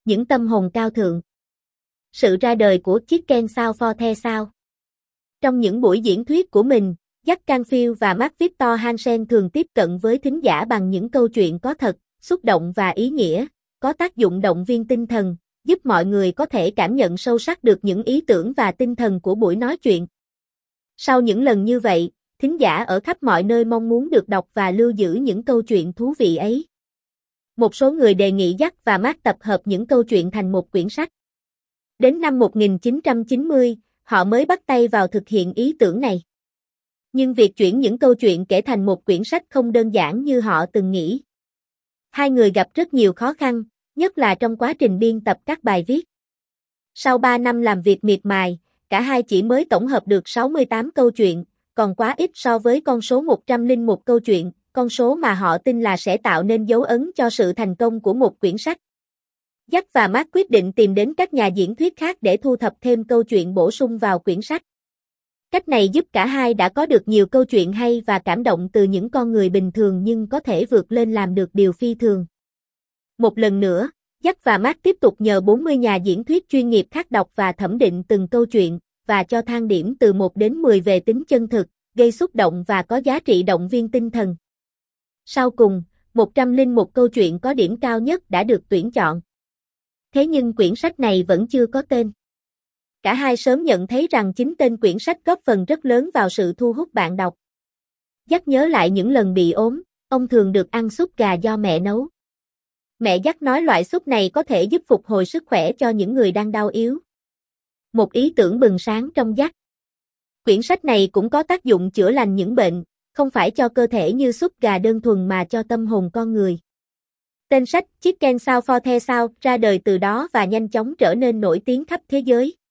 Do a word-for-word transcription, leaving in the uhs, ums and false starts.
những tâm hồn cao thượng. Sự ra đời của Chicken South for the South. Trong những buổi diễn thuyết của mình, Jack Canfield và Mark Victor Hansen thường tiếp cận với thính giả bằng những câu chuyện có thật, xúc động và ý nghĩa, có tác dụng động viên tinh thần, giúp mọi người có thể cảm nhận sâu sắc được những ý tưởng và tinh thần của buổi nói chuyện. Sau những lần như vậy, thính giả ở khắp mọi nơi mong muốn được đọc và lưu giữ những câu chuyện thú vị ấy. Một số người đề nghị Jack và Mark tập hợp những câu chuyện thành một quyển sách. Đến năm một nghìn chín trăm chín mươi, họ mới bắt tay vào thực hiện ý tưởng này. Nhưng việc chuyển những câu chuyện kể thành một quyển sách không đơn giản như họ từng nghĩ. Hai người gặp rất nhiều khó khăn, nhất là trong quá trình biên tập các bài viết. Sau ba năm làm việc miệt mài, cả hai chỉ mới tổng hợp được sáu mươi tám câu chuyện, còn quá ít so với con số một trăm lẻ một câu chuyện, con số mà họ tin là sẽ tạo nên dấu ấn cho sự thành công của một quyển sách. Jack và Mark quyết định tìm đến các nhà diễn thuyết khác để thu thập thêm câu chuyện bổ sung vào quyển sách. Cách này giúp cả hai đã có được nhiều câu chuyện hay và cảm động từ những con người bình thường nhưng có thể vượt lên làm được điều phi thường. Một lần nữa, Jack và Mark tiếp tục nhờ bốn mươi nhà diễn thuyết chuyên nghiệp khác đọc và thẩm định từng câu chuyện, và cho thang điểm từ một đến mười về tính chân thực, gây xúc động và có giá trị động viên tinh thần. Sau cùng, một trăm lẻ một câu chuyện có điểm cao nhất đã được tuyển chọn. Thế nhưng quyển sách này vẫn chưa có tên. Cả hai sớm nhận thấy rằng chính tên quyển sách góp phần rất lớn vào sự thu hút bạn đọc. Jack nhớ lại những lần bị ốm, ông thường được ăn súp gà do mẹ nấu. Mẹ Jack nói loại súp này có thể giúp phục hồi sức khỏe cho những người đang đau yếu. Một ý tưởng bừng sáng trong Jack. Quyển sách này cũng có tác dụng chữa lành những bệnh, không phải cho cơ thể như súp gà đơn thuần mà cho tâm hồn con người. Tên sách Chicken South for the South ra đời từ đó và nhanh chóng trở nên nổi tiếng khắp thế giới.